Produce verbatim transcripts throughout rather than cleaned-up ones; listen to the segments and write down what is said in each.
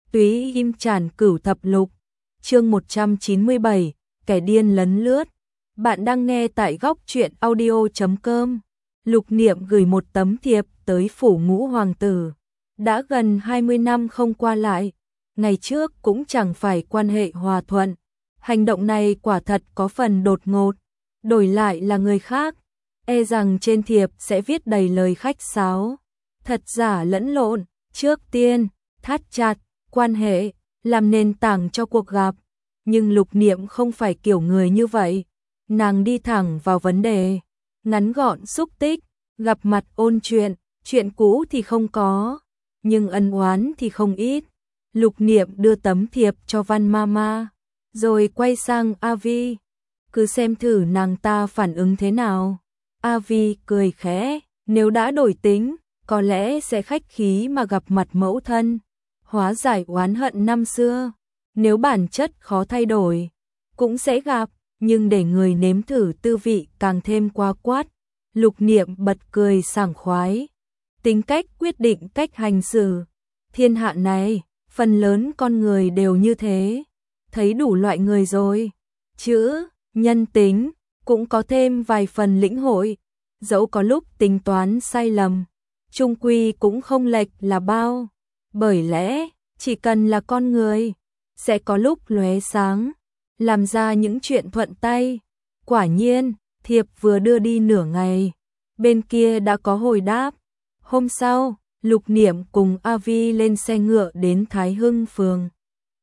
Túy Im Tràn Cửu Thập Lục, chương một trăm chín mươi bảy, kẻ điên lấn lướt. Bạn đang nghe tại góc truyện audio chấm com. Lục Niệm gửi một tấm thiệp tới phủ Ngũ hoàng tử. Đã gần hai mươi năm không qua lại, ngày trước cũng chẳng phải quan hệ hòa thuận. Hành động này quả thật có phần đột ngột, đổi lại là người khác, e rằng trên thiệp sẽ viết đầy lời khách sáo, thật giả lẫn lộn. Trước tiên, thắt chặt quan hệ, làm nền tảng cho cuộc gặp. Nhưng Lục Niệm không phải kiểu người như vậy. Nàng đi thẳng vào vấn đề, ngắn gọn xúc tích, gặp mặt ôn chuyện, chuyện cũ thì không có, nhưng ân oán thì không ít. Lục Niệm đưa tấm thiệp cho Văn Mama, rồi quay sang A Vi. Cứ xem thử nàng ta phản ứng thế nào. A Vi cười khẽ, nếu đã đổi tính, có lẽ sẽ khách khí mà gặp mặt mẫu thân, hóa giải oán hận năm xưa. Nếu bản chất khó thay đổi, cũng sẽ gặp, nhưng để người nếm thử tư vị càng thêm quá quát. Lục Niệm bật cười sảng khoái. Tính cách quyết định cách hành xử. Thiên hạ này, phần lớn con người đều như thế. Thấy đủ loại người rồi. Chữ, nhân tính, cũng có thêm vài phần lĩnh hội. Dẫu có lúc tính toán sai lầm, chung quy cũng không lệch là bao. Bởi lẽ, chỉ cần là con người, sẽ có lúc lóe sáng, làm ra những chuyện thuận tay. Quả nhiên, thiệp vừa đưa đi nửa ngày, bên kia đã có hồi đáp. Hôm sau, Lục Niệm cùng A Vi lên xe ngựa đến Thái Hưng phường.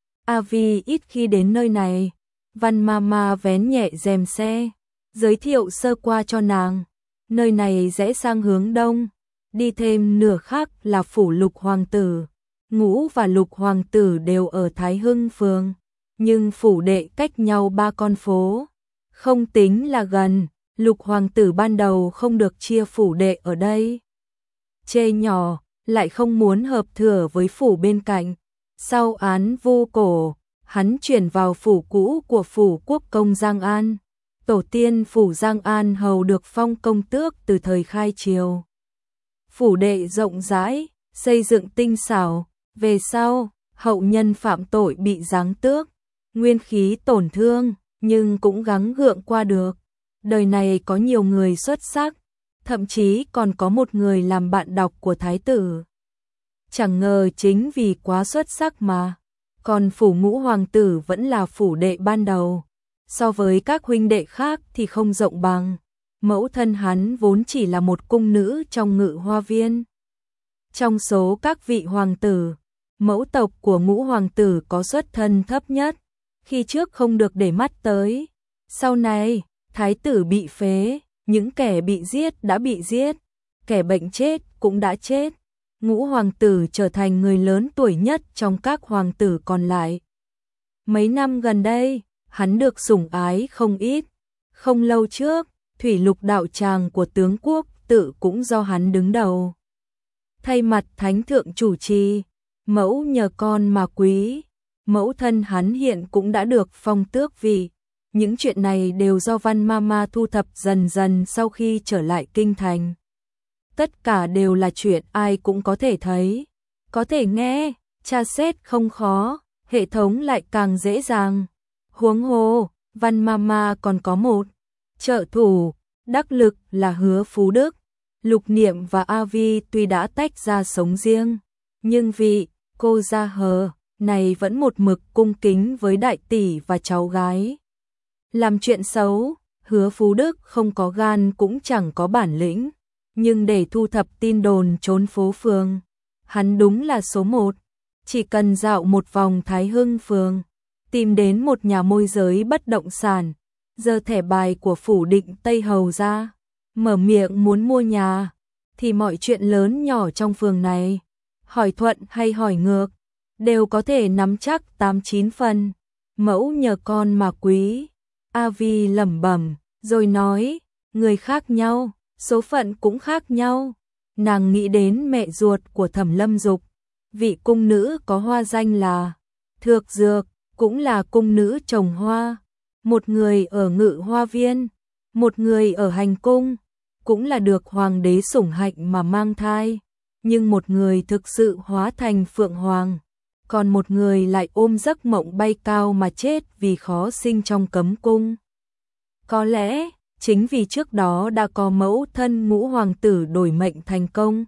A Vi ít khi đến nơi này. Văn Mama vén nhẹ rèm xe, giới thiệu sơ qua cho nàng. Nơi này rẽ sang hướng đông, đi thêm nửa khắc là phủ Lục hoàng tử. Ngũ và Lục hoàng tử đều ở Thái Hưng phường, nhưng phủ đệ cách nhau ba con phố, không tính là gần. Lục hoàng tử ban đầu không được chia phủ đệ ở đây, chê nhỏ, lại không muốn hợp thừa với phủ bên cạnh. Sau án Vu Cổ, hắn chuyển vào phủ cũ của phủ quốc công Giang An. Tổ tiên phủ Giang An hầu được phong công tước từ thời khai triều. Phủ đệ rộng rãi, xây dựng tinh xảo. Về sau, hậu nhân phạm tội bị giáng tước, nguyên khí tổn thương, nhưng cũng gắng gượng qua được. Đời này có nhiều người xuất sắc, thậm chí còn có một người làm bạn đọc của thái tử. Chẳng ngờ chính vì quá xuất sắc mà, còn phủ Ngũ hoàng tử vẫn là phủ đệ ban đầu. So với các huynh đệ khác thì không rộng bằng. Mẫu thân hắn vốn chỉ là một cung nữ trong Ngự Hoa viên. Trong số các vị hoàng tử, mẫu tộc của Ngũ hoàng tử có xuất thân thấp nhất, khi trước không được để mắt tới. Sau này, thái tử bị phế, những kẻ bị giết đã bị giết, kẻ bệnh chết cũng đã chết. Ngũ hoàng tử trở thành người lớn tuổi nhất trong các hoàng tử còn lại. Mấy năm gần đây, hắn được sủng ái không ít. Không lâu trước, thủy lục đạo tràng của tướng quốc tự cũng do hắn đứng đầu. Thay mặt thánh thượng chủ trì, mẫu nhờ con mà quý. Mẫu thân hắn hiện cũng đã được phong tước vị. Những chuyện này đều do Văn Mama thu thập dần dần sau khi trở lại kinh thành. Tất cả đều là chuyện ai cũng có thể thấy, có thể nghe, tra xét không khó, hệ thống lại càng dễ dàng. Huống hồ, Văn Mama còn có một trợ thủ đắc lực là Hứa Phú Đức. Lục Niệm và A Vi tuy đã tách ra sống riêng, nhưng vị cô gia hờ này vẫn một mực cung kính với đại tỷ và cháu gái. Làm chuyện xấu, Hứa Phú Đức không có gan cũng chẳng có bản lĩnh, nhưng để thu thập tin đồn trốn phố phường, hắn đúng là số một. Chỉ cần dạo một vòng Thái Hưng phường, tìm đến một nhà môi giới bất động sản, giơ thẻ bài của phủ Định Tây Hầu ra, mở miệng muốn mua nhà, thì mọi chuyện lớn nhỏ trong phường này, hỏi thuận hay hỏi ngược, đều có thể nắm chắc tám chín phần. Mẫu nhờ con mà quý. A Vi lẩm bẩm, rồi nói, người khác nhau, số phận cũng khác nhau. Nàng nghĩ đến mẹ ruột của Thẩm Lâm Dục, vị cung nữ có hoa danh là Thược Dược, cũng là cung nữ trồng hoa. Một người ở Ngự Hoa viên, một người ở hành cung, cũng là được hoàng đế sủng hạnh mà mang thai. Nhưng một người thực sự hóa thành phượng hoàng, còn một người lại ôm giấc mộng bay cao mà chết vì khó sinh trong cấm cung. Có lẽ, chính vì trước đó đã có mẫu thân ngũ hoàng tử đổi mệnh thành công,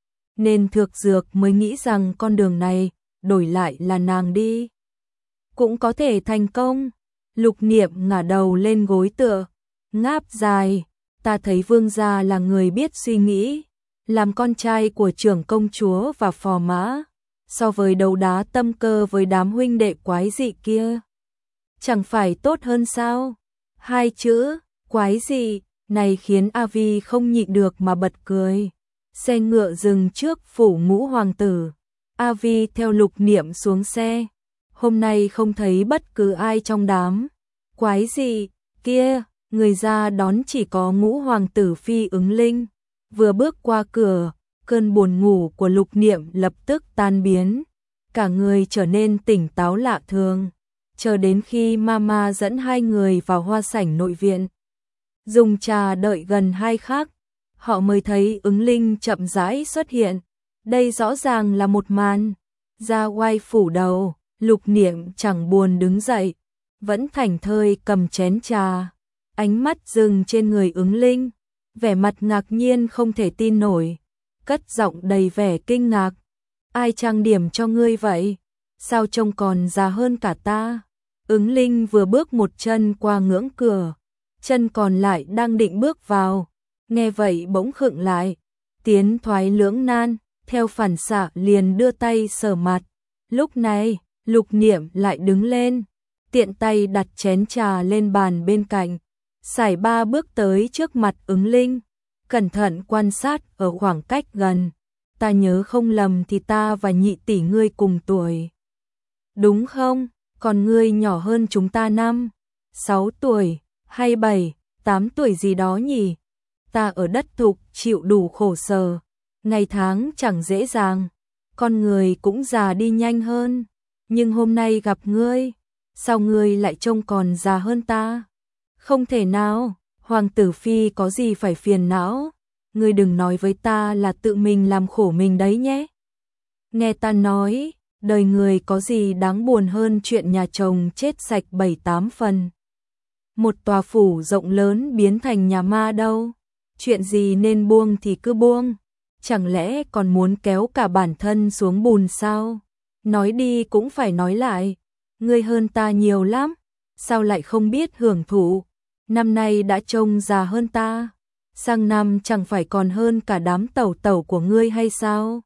nên Thược Dược mới nghĩ rằng con đường này, đổi lại là nàng đi cũng có thể thành công. Lục Niệm ngả đầu lên gối tựa, ngáp dài, ta thấy vương gia là người biết suy nghĩ, làm con trai của trưởng công chúa và phò mã, so với đấu đá tâm cơ với đám huynh đệ quái dị kia, chẳng phải tốt hơn sao? Hai chữ, quái dị, này khiến A Vi không nhịn được mà bật cười. Xe ngựa dừng trước phủ ngũ hoàng tử. A Vi theo Lục Niệm xuống xe. Hôm nay không thấy bất cứ ai trong đám quái dị kia, người ra đón chỉ có ngũ hoàng tử Phi Ứng Linh. Vừa bước qua cửa, cơn buồn ngủ của Lục Niệm lập tức tan biến, cả người trở nên tỉnh táo lạ thường. Chờ đến khi Mama dẫn hai người vào hoa sảnh nội viện, dùng trà đợi gần hai khắc, họ mới thấy Ứng Linh chậm rãi xuất hiện. Đây rõ ràng là một màn ra oai phủ đầu. Lục Niệm chẳng buồn đứng dậy, vẫn thảnh thơi cầm chén trà, ánh mắt dừng trên người Ứng Linh, vẻ mặt ngạc nhiên không thể tin nổi, cất giọng đầy vẻ kinh ngạc. Ai trang điểm cho ngươi vậy? Sao trông còn già hơn cả ta? Ứng Linh vừa bước một chân qua ngưỡng cửa, chân còn lại đang định bước vào, nghe vậy bỗng khựng lại, tiến thoái lưỡng nan, theo phản xạ liền đưa tay sờ mặt. Lúc này, Lục Niệm lại đứng lên, tiện tay đặt chén trà lên bàn bên cạnh, sải ba bước tới trước mặt Ứng Linh, cẩn thận quan sát ở khoảng cách gần. Ta nhớ không lầm thì ta và nhị tỷ ngươi cùng tuổi, đúng không? Còn ngươi nhỏ hơn chúng ta năm, sáu tuổi, hay bảy, tám tuổi gì đó nhỉ? Ta ở đất thục chịu đủ khổ sở, ngày tháng chẳng dễ dàng, con người cũng già đi nhanh hơn. Nhưng hôm nay gặp ngươi, sao ngươi lại trông còn già hơn ta? Không thể nào, hoàng tử Phi có gì phải phiền não, ngươi đừng nói với ta là tự mình làm khổ mình đấy nhé. Nghe ta nói, đời người có gì đáng buồn hơn chuyện nhà chồng chết sạch bảy tám phần. Một tòa phủ rộng lớn biến thành nhà ma đâu, chuyện gì nên buông thì cứ buông, chẳng lẽ còn muốn kéo cả bản thân xuống bùn sao? Nói đi cũng phải nói lại, ngươi hơn ta nhiều lắm, sao lại không biết hưởng thụ, năm nay đã trông già hơn ta, sang năm chẳng phải còn hơn cả đám tẩu tẩu của ngươi hay sao?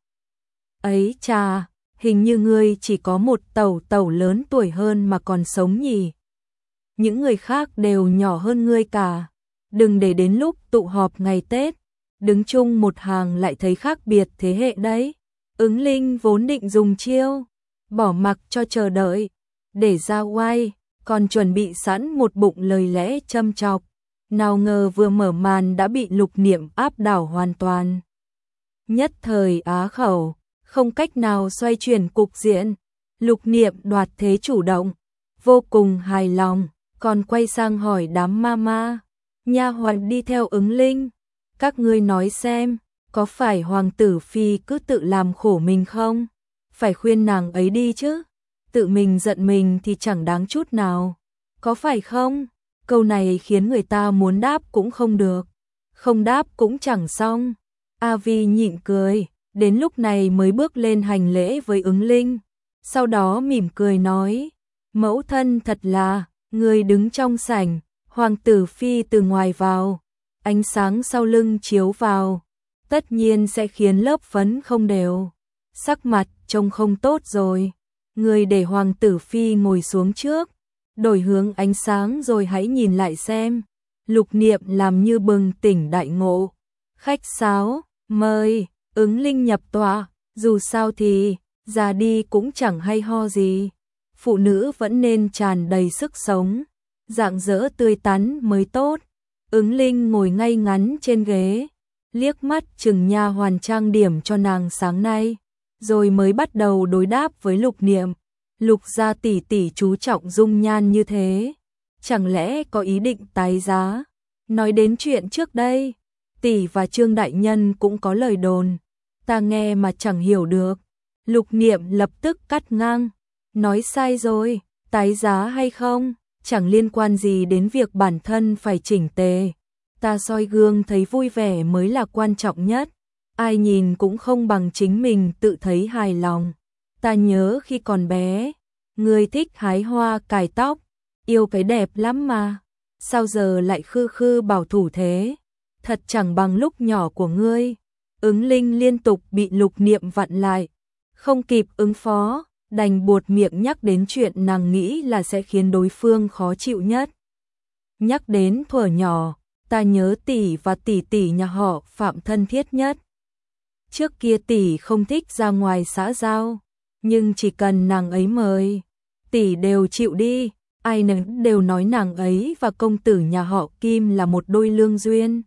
Ấy chà, hình như ngươi chỉ có một tẩu tẩu lớn tuổi hơn mà còn sống nhỉ? Những người khác đều nhỏ hơn ngươi cả, đừng để đến lúc tụ họp ngày Tết, đứng chung một hàng lại thấy khác biệt thế hệ đấy. Ứng Linh vốn định dùng chiêu bỏ mặc cho chờ đợi để ra oai, còn chuẩn bị sẵn một bụng lời lẽ châm chọc, nào ngờ vừa mở màn đã bị Lục Niệm áp đảo hoàn toàn. Nhất thời á khẩu, không cách nào xoay chuyển cục diện. Lục Niệm đoạt thế chủ động, vô cùng hài lòng, còn quay sang hỏi đám mama, nha hoàn đi theo Ứng Linh, các ngươi nói xem, có phải hoàng tử Phi cứ tự làm khổ mình không? Phải khuyên nàng ấy đi chứ, tự mình giận mình thì chẳng đáng chút nào, có phải không? Câu này khiến người ta muốn đáp cũng không được, không đáp cũng chẳng xong. A Vi nhịn cười, đến lúc này mới bước lên hành lễ với Ứng Linh, sau đó mỉm cười nói, mẫu thân thật là, người đứng trong sảnh, hoàng tử Phi từ ngoài vào, ánh sáng sau lưng chiếu vào, tất nhiên sẽ khiến lớp phấn không đều, sắc mặt trông không tốt rồi. Người để hoàng tử Phi ngồi xuống trước, đổi hướng ánh sáng rồi hãy nhìn lại xem. Lục Niệm làm như bừng tỉnh đại ngộ. Khách sáo, mời, Ứng Linh nhập tọa, dù sao thì, già đi cũng chẳng hay ho gì. Phụ nữ vẫn nên tràn đầy sức sống, rạng rỡ tươi tắn mới tốt. Ứng Linh ngồi ngay ngắn trên ghế, liếc mắt chừng nha hoàn trang điểm cho nàng sáng nay, rồi mới bắt đầu đối đáp với Lục Niệm. Lục gia tỷ tỷ chú trọng dung nhan như thế, chẳng lẽ có ý định tái giá? Nói đến chuyện trước đây, tỷ và Trương đại nhân cũng có lời đồn, ta nghe mà chẳng hiểu được. Lục Niệm lập tức cắt ngang, nói sai rồi, tái giá hay không, chẳng liên quan gì đến việc bản thân phải chỉnh tề. Ta soi gương thấy vui vẻ mới là quan trọng nhất, ai nhìn cũng không bằng chính mình tự thấy hài lòng. Ta nhớ khi còn bé, ngươi thích hái hoa cài tóc, yêu cái đẹp lắm mà, sao giờ lại khư khư bảo thủ thế, thật chẳng bằng lúc nhỏ của ngươi. Ứng Linh liên tục bị Lục Niệm vặn lại, không kịp ứng phó, đành buột miệng nhắc đến chuyện nàng nghĩ là sẽ khiến đối phương khó chịu nhất. Nhắc đến thuở nhỏ, ta nhớ tỷ và tỷ tỷ nhà họ Phạm thân thiết nhất. Trước kia tỷ không thích ra ngoài xã giao, nhưng chỉ cần nàng ấy mời, tỷ đều chịu đi, ai nấy đều nói nàng ấy và công tử nhà họ Kim là một đôi lương duyên.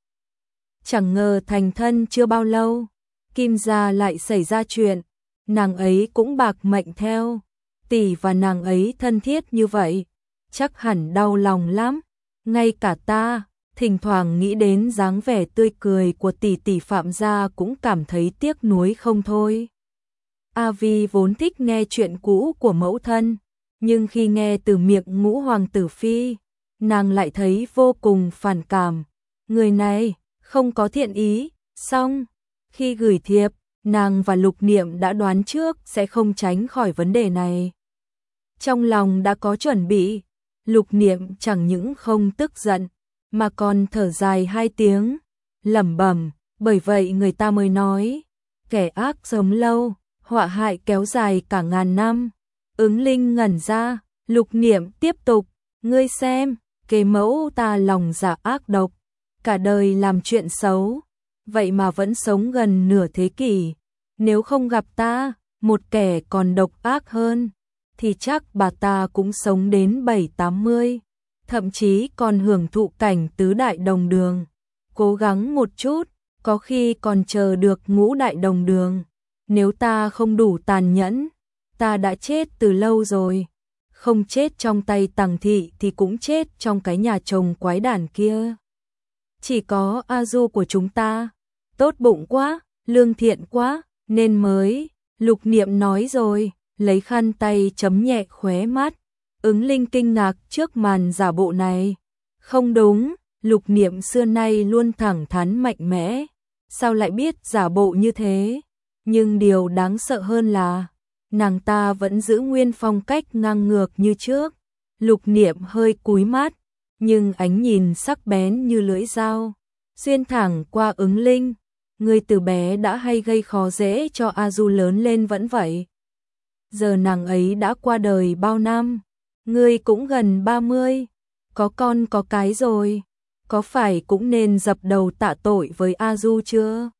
Chẳng ngờ thành thân chưa bao lâu, Kim gia lại xảy ra chuyện, nàng ấy cũng bạc mệnh theo. Tỷ và nàng ấy thân thiết như vậy, chắc hẳn đau lòng lắm. Ngay cả ta, thỉnh thoảng nghĩ đến dáng vẻ tươi cười của tỷ tỷ Phạm gia cũng cảm thấy tiếc nuối không thôi. A Vi vốn thích nghe chuyện cũ của mẫu thân, nhưng khi nghe từ miệng Ngũ hoàng tử phi, nàng lại thấy vô cùng phản cảm. Người này không có thiện ý. Xong, khi gửi thiệp, nàng và Lục Niệm đã đoán trước sẽ không tránh khỏi vấn đề này. Trong lòng đã có chuẩn bị, Lục Niệm chẳng những không tức giận, mà còn thở dài hai tiếng, lẩm bẩm, bởi vậy người ta mới nói, kẻ ác sống lâu, họa hại kéo dài cả ngàn năm. Ứng Linh ngẩn ra, Lục Niệm tiếp tục, ngươi xem, kế mẫu ta lòng dạ ác độc, cả đời làm chuyện xấu, vậy mà vẫn sống gần nửa thế kỷ. Nếu không gặp ta, một kẻ còn độc ác hơn, thì chắc bà ta cũng sống đến bảy tám mươi, thậm chí còn hưởng thụ cảnh tứ đại đồng đường. Cố gắng một chút, có khi còn chờ được ngũ đại đồng đường. Nếu ta không đủ tàn nhẫn, ta đã chết từ lâu rồi. Không chết trong tay Tằng thị thì cũng chết trong cái nhà chồng quái đản kia. Chỉ có A Du của chúng ta, tốt bụng quá, lương thiện quá, nên mới. Lục Niệm nói rồi, lấy khăn tay chấm nhẹ khóe mắt. Ứng Linh kinh ngạc trước màn giả bộ này. Không đúng, Lục Niệm xưa nay luôn thẳng thắn mạnh mẽ, sao lại biết giả bộ như thế? Nhưng điều đáng sợ hơn là nàng ta vẫn giữ nguyên phong cách ngang ngược như trước. Lục Niệm hơi cúi mắt, nhưng ánh nhìn sắc bén như lưỡi dao, xuyên thẳng qua Ứng Linh. Ngươi từ bé đã hay gây khó dễ cho A Du, lớn lên vẫn vậy. Giờ nàng ấy đã qua đời bao năm, ngươi cũng gần ba mươi, có con có cái rồi, có phải cũng nên dập đầu tạ tội với A Du chưa?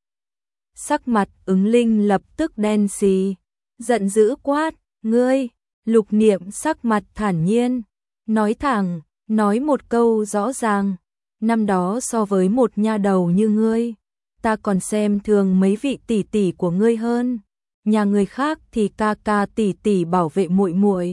Sắc mặt Ứng Linh lập tức đen xì, giận dữ quát, ngươi. Lục Niệm sắc mặt thản nhiên, nói thẳng, nói một câu rõ ràng, năm đó so với một nha đầu như ngươi, ta còn xem thường mấy vị tỷ tỷ của ngươi hơn. Nhà người khác thì ca ca tỷ tỷ bảo vệ muội muội,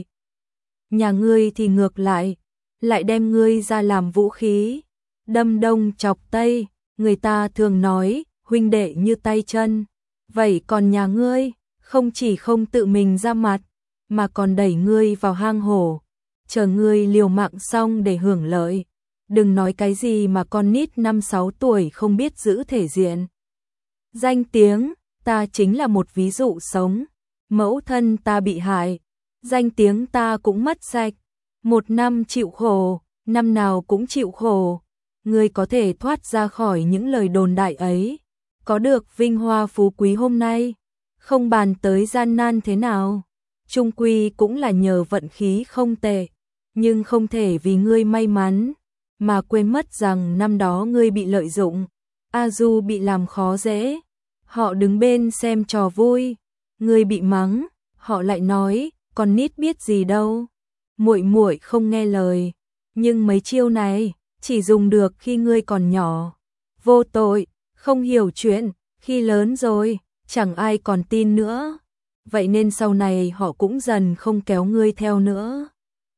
nhà ngươi thì ngược lại, lại đem ngươi ra làm vũ khí, đâm đông chọc tây. Người ta thường nói huynh đệ như tay chân, vậy còn nhà ngươi không chỉ không tự mình ra mặt, mà còn đẩy ngươi vào hang hổ, chờ ngươi liều mạng xong để hưởng lợi. Đừng nói cái gì mà con nít năm sáu tuổi không biết giữ thể diện. Danh tiếng, ta chính là một ví dụ sống. Mẫu thân ta bị hại, danh tiếng ta cũng mất sạch. Một năm chịu khổ, năm nào cũng chịu khổ. Ngươi có thể thoát ra khỏi những lời đồn đại ấy, có được vinh hoa phú quý hôm nay, không bàn tới gian nan thế nào, chung quy cũng là nhờ vận khí không tệ. Nhưng không thể vì ngươi may mắn mà quên mất rằng năm đó ngươi bị lợi dụng, A Du bị làm khó dễ, họ đứng bên xem trò vui, ngươi bị mắng, họ lại nói con nít biết gì đâu, muội muội không nghe lời. Nhưng mấy chiêu này chỉ dùng được khi ngươi còn nhỏ, vô tội, không hiểu chuyện, khi lớn rồi chẳng ai còn tin nữa. Vậy nên sau này họ cũng dần không kéo ngươi theo nữa,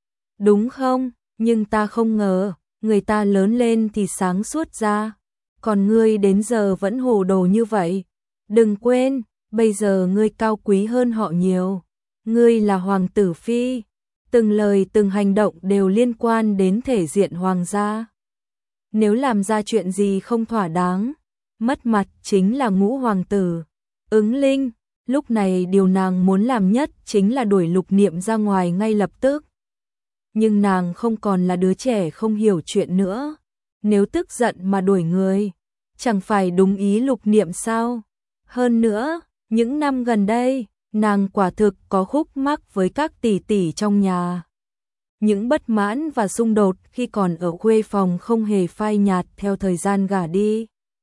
đúng không? Nhưng ta không ngờ người ta lớn lên thì sáng suốt ra, còn ngươi đến giờ vẫn hồ đồ như vậy. Đừng quên, bây giờ ngươi cao quý hơn họ nhiều. Ngươi là hoàng tử phi, từng lời từng hành động đều liên quan đến thể diện hoàng gia. Nếu làm ra chuyện gì không thỏa đáng, mất mặt chính là ngũ hoàng tử. Ứng Linh, lúc này điều nàng muốn làm nhất chính là đuổi Lục Niệm ra ngoài ngay lập tức. Nhưng nàng không còn là đứa trẻ không hiểu chuyện nữa. Nếu tức giận mà đuổi người, chẳng phải đúng ý Lục Niệm sao? Hơn nữa, những năm gần đây, nàng quả thực có khúc mắc với các tỷ tỷ trong nhà. Những bất mãn và xung đột khi còn ở khuê phòng không hề phai nhạt theo thời gian gả đi.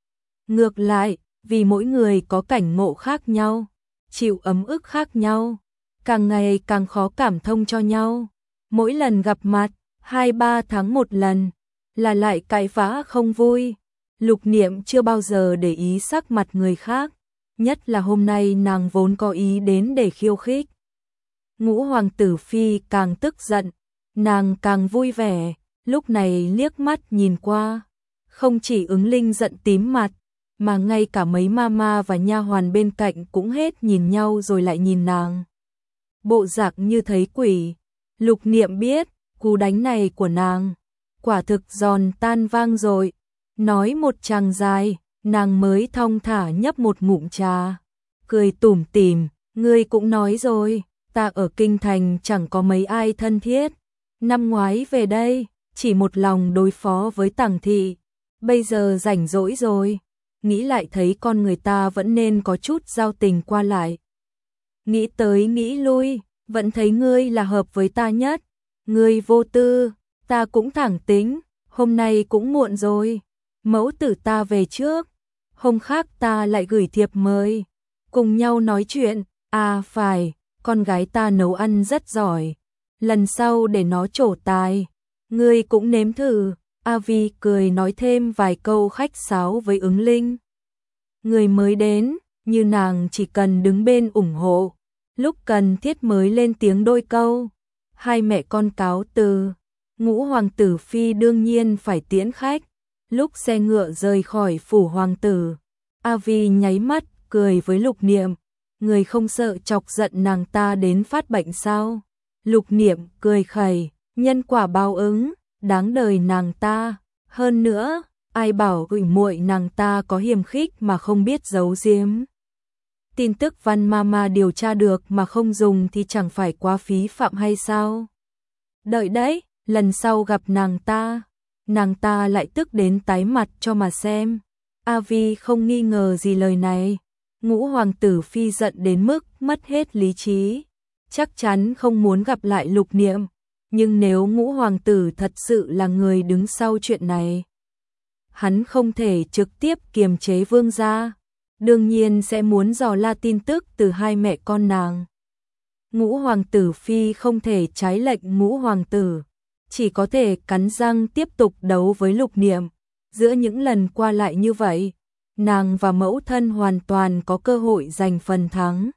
Ngược lại, vì mỗi người có cảnh ngộ khác nhau, chịu ấm ức khác nhau, càng ngày càng khó cảm thông cho nhau. Mỗi lần gặp mặt, hai ba tháng một lần, là lại cãi vã không vui. Lục Niệm chưa bao giờ để ý sắc mặt người khác, nhất là hôm nay nàng vốn có ý đến để khiêu khích. Ngũ hoàng tử phi càng tức giận, nàng càng vui vẻ, lúc này liếc mắt nhìn qua, không chỉ Ứng Linh giận tím mặt, mà ngay cả mấy mama và nha hoàn bên cạnh cũng hết nhìn nhau rồi lại nhìn nàng. Bộ dạng như thấy quỷ. Lục Niệm biết, cú đánh này của nàng, quả thực giòn tan vang rồi. Nói một tràng dài, nàng mới thong thả nhấp một ngụm trà, cười tủm tỉm, ngươi cũng nói rồi, ta ở kinh thành chẳng có mấy ai thân thiết. Năm ngoái về đây, chỉ một lòng đối phó với Tằng thị, bây giờ rảnh rỗi rồi, nghĩ lại thấy con người ta vẫn nên có chút giao tình qua lại. Nghĩ tới nghĩ lui, vẫn thấy ngươi là hợp với ta nhất. Ngươi vô tư, ta cũng thẳng tính, hôm nay cũng muộn rồi. Mẫu tử ta về trước, hôm khác ta lại gửi thiệp mời, cùng nhau nói chuyện. À phải, con gái ta nấu ăn rất giỏi, lần sau để nó trổ tài, ngươi cũng nếm thử. A Vi cười nói thêm vài câu khách sáo với Ứng Linh. Người mới đến, như nàng chỉ cần đứng bên ủng hộ, lúc cần thiết mới lên tiếng đôi câu. Hai mẹ con cáo từ, ngũ hoàng tử phi đương nhiên phải tiễn khách. Lúc xe ngựa rời khỏi phủ hoàng tử, A Vi nháy mắt cười với Lục Niệm, người không sợ chọc giận nàng ta đến phát bệnh sao? Lục Niệm cười khẩy, nhân quả báo ứng, đáng đời nàng ta. Hơn nữa, ai bảo gửi muội nàng ta có hiềm khích mà không biết giấu giếm. Tin tức Văn Mama điều tra được mà không dùng thì chẳng phải quá phí phạm hay sao? Đợi đấy, lần sau gặp nàng ta, nàng ta lại tức đến tái mặt cho mà xem. A Vi không nghi ngờ gì lời này. Ngũ hoàng tử phi giận đến mức mất hết lý trí, chắc chắn không muốn gặp lại Lục Niệm. Nhưng nếu ngũ hoàng tử thật sự là người đứng sau chuyện này, hắn không thể trực tiếp kiềm chế vương gia, đương nhiên sẽ muốn dò la tin tức từ hai mẹ con nàng. Ngũ hoàng tử phi không thể trái lệnh ngũ hoàng tử, chỉ có thể cắn răng tiếp tục đấu với Lục Niệm. Giữa những lần qua lại như vậy, nàng và mẫu thân hoàn toàn có cơ hội giành phần thắng.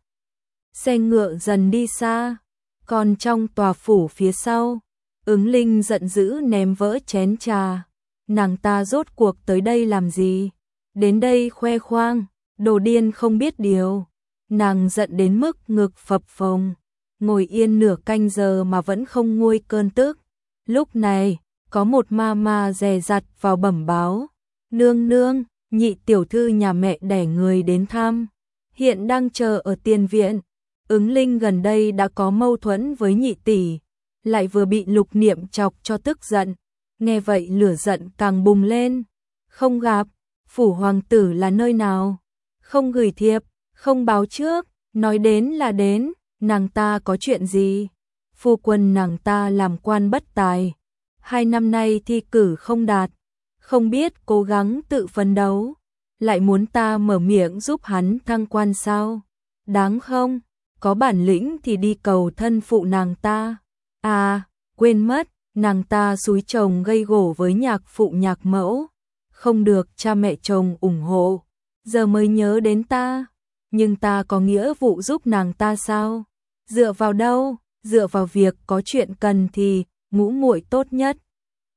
Xe ngựa dần đi xa, còn trong tòa phủ phía sau, Ứng Linh giận dữ ném vỡ chén trà. Nàng ta rốt cuộc tới đây làm gì? Đến đây khoe khoang, đồ điên không biết điều. Nàng giận đến mức ngực phập phồng, ngồi yên nửa canh giờ mà vẫn không nguôi cơn tức. Lúc này, có một ma ma dè dặt vào bẩm báo. Nương nương, nhị tiểu thư nhà mẹ đẻ người đến thăm, hiện đang chờ ở tiền viện. Ứng Linh gần đây đã có mâu thuẫn với nhị tỷ, lại vừa bị Lục Niệm chọc cho tức giận. Nghe vậy lửa giận càng bùng lên. Không gặp, phủ hoàng tử là nơi nào? Không gửi thiệp, không báo trước, nói đến là đến, nàng ta có chuyện gì? Phu quân nàng ta làm quan bất tài, hai năm nay thi cử không đạt, không biết cố gắng tự phấn đấu, lại muốn ta mở miệng giúp hắn thăng quan sao? Đáng không? Có bản lĩnh thì đi cầu thân phụ nàng ta. À, quên mất, nàng ta xúi chồng gây gổ với nhạc phụ nhạc mẫu, không được cha mẹ chồng ủng hộ, giờ mới nhớ đến ta. Nhưng ta có nghĩa vụ giúp nàng ta sao? Dựa vào đâu? Dựa vào việc có chuyện cần thì ngũ muội tốt nhất.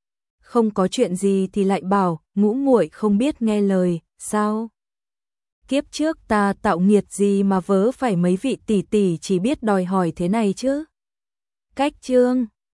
Không có chuyện gì thì lại bảo ngũ muội không biết nghe lời, sao? kiếp trước ta tạo nghiệt gì mà vớ phải mấy vị tỷ tỷ chỉ biết đòi hỏi thế này chứ. Cách chương